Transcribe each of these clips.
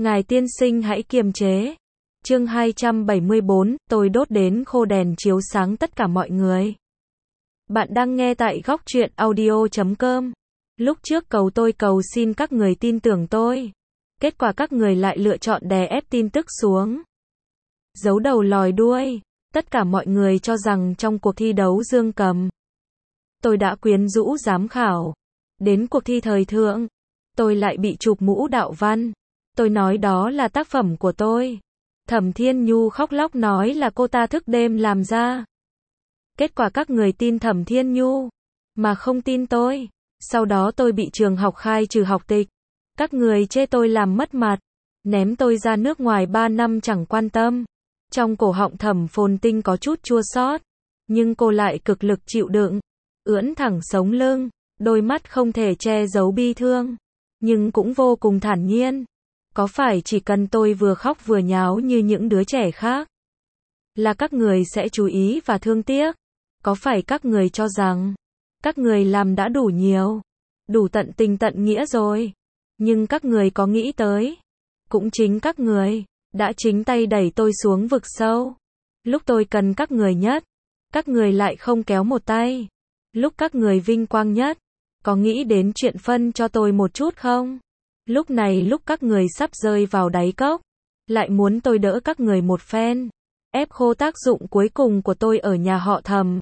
Ngài tiên sinh hãy kiềm chế. Chương 274, tôi đốt đến khô đèn chiếu sáng tất cả mọi người. Bạn đang nghe tại góc truyện audio.com. Lúc trước tôi cầu xin các người tin tưởng tôi. Kết quả các người lại lựa chọn đè ép tin tức xuống. Giấu đầu lòi đuôi. Tất cả mọi người cho rằng trong cuộc thi đấu dương cầm, tôi đã quyến rũ giám khảo. Đến cuộc thi thời thượng, tôi lại bị chụp mũ đạo văn. Tôi nói đó là tác phẩm của tôi. Thẩm Thiên Nhu khóc lóc nói là cô ta thức đêm làm ra. Kết quả các người tin Thẩm Thiên Nhu, mà không tin tôi. Sau đó tôi bị trường học khai trừ học tịch. Các người chê tôi làm mất mặt, ném tôi ra nước ngoài 3 năm chẳng quan tâm. Trong cổ họng Thẩm Phồn Tinh có chút chua xót, nhưng cô lại cực lực chịu đựng, ưỡn thẳng sống lưng, đôi mắt không thể che giấu bi thương, nhưng cũng vô cùng thản nhiên. Có phải chỉ cần tôi vừa khóc vừa nháo như những đứa trẻ khác là các người sẽ chú ý và thương tiếc? Có phải các người cho rằng các người làm đã đủ nhiều, đủ tận tình tận nghĩa rồi? Nhưng các người có nghĩ tới, cũng chính các người đã chính tay đẩy tôi xuống vực sâu. Lúc tôi cần các người nhất, các người lại không kéo một tay. Lúc các người vinh quang nhất, có nghĩ đến chuyện phân cho tôi một chút không? Lúc này lúc các người sắp rơi vào đáy cốc, lại muốn tôi đỡ các người một phen, ép khô tác dụng cuối cùng của tôi ở nhà họ Thẩm.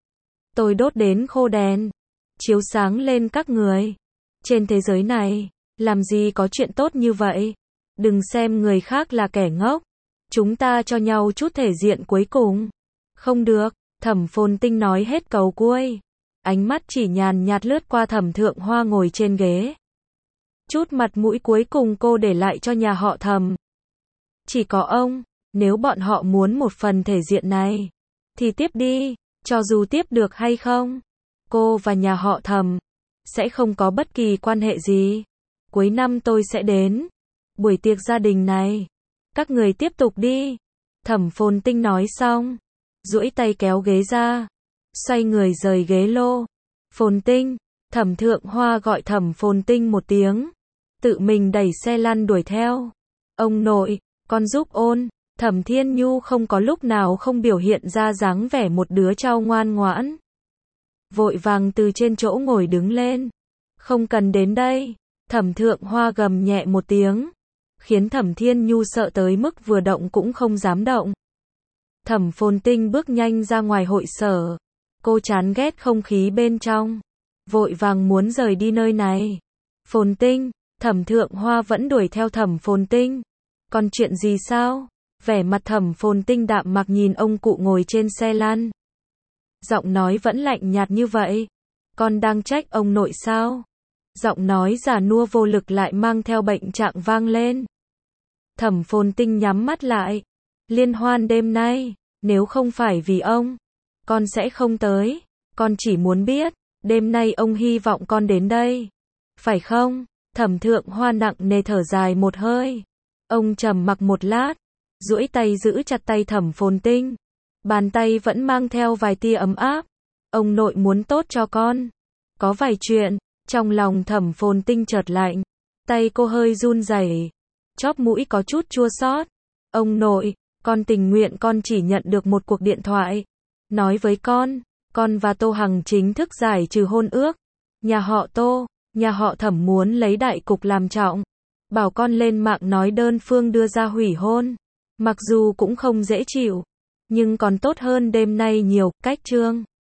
Tôi đốt đến khô đèn, chiếu sáng lên các người. Trên thế giới này, làm gì có chuyện tốt như vậy? Đừng xem người khác là kẻ ngốc. Chúng ta cho nhau chút thể diện cuối cùng. Không được, Thẩm Phồn Tinh nói hết câu cuối. Ánh mắt chỉ nhàn nhạt lướt qua Thẩm Thượng Hoa ngồi trên ghế. Chút mặt mũi cuối cùng cô để lại cho nhà họ Thẩm. Chỉ có ông, nếu bọn họ muốn một phần thể diện này, thì tiếp đi, cho dù tiếp được hay không. Cô và nhà họ Thẩm sẽ không có bất kỳ quan hệ gì. Cuối năm tôi sẽ đến buổi tiệc gia đình này. Các người tiếp tục đi. Thẩm Phồn Tinh nói xong, duỗi tay kéo ghế ra, xoay người rời ghế lô. Phồn Tinh, Thẩm Thượng Hoa gọi Thẩm Phồn Tinh một tiếng, tự mình đẩy xe lăn đuổi theo. Ông nội, con giúp ôn. Thẩm Thiên Nhu không có lúc nào không biểu hiện ra dáng vẻ một đứa trâu ngoan ngoãn. Vội vàng từ trên chỗ ngồi đứng lên. Không cần đến đây. Thẩm Thượng Hoa gầm nhẹ một tiếng, khiến Thẩm Thiên Nhu sợ tới mức vừa động cũng không dám động. Thẩm Phồn Tinh bước nhanh ra ngoài hội sở. Cô chán ghét không khí bên trong, vội vàng muốn rời đi nơi này. Phồn Tinh, Thẩm Thượng Hoa vẫn đuổi theo Thẩm Phồn Tinh. Còn chuyện gì sao? Vẻ mặt Thẩm Phồn Tinh đạm mạc nhìn ông cụ ngồi trên xe lăn. Giọng nói vẫn lạnh nhạt như vậy. Con đang trách ông nội sao? Giọng nói già nua vô lực lại mang theo bệnh trạng vang lên. Thẩm Phồn Tinh nhắm mắt lại. Liên hoan đêm nay, nếu không phải vì ông, con sẽ không tới. Con chỉ muốn biết, đêm nay ông hy vọng con đến đây, phải không? Thẩm Thượng Hoa nặng nề thở dài một hơi. Ông trầm mặc một lát, duỗi tay giữ chặt tay Thẩm Phồn Tinh. Bàn tay vẫn mang theo vài tia ấm áp. Ông nội muốn tốt cho con. Có vài chuyện. Trong lòng Thẩm Phồn Tinh chợt lạnh, tay cô hơi run rẩy, chóp mũi có chút chua xót. Ông nội, con tình nguyện con chỉ nhận được một cuộc điện thoại, nói với con và Tô Hằng chính thức giải trừ hôn ước. Nhà họ Tô, nhà họ Thẩm muốn lấy đại cục làm trọng, bảo con lên mạng nói đơn phương đưa ra hủy hôn. Mặc dù cũng không dễ chịu, nhưng còn tốt hơn đêm nay nhiều. Cách chương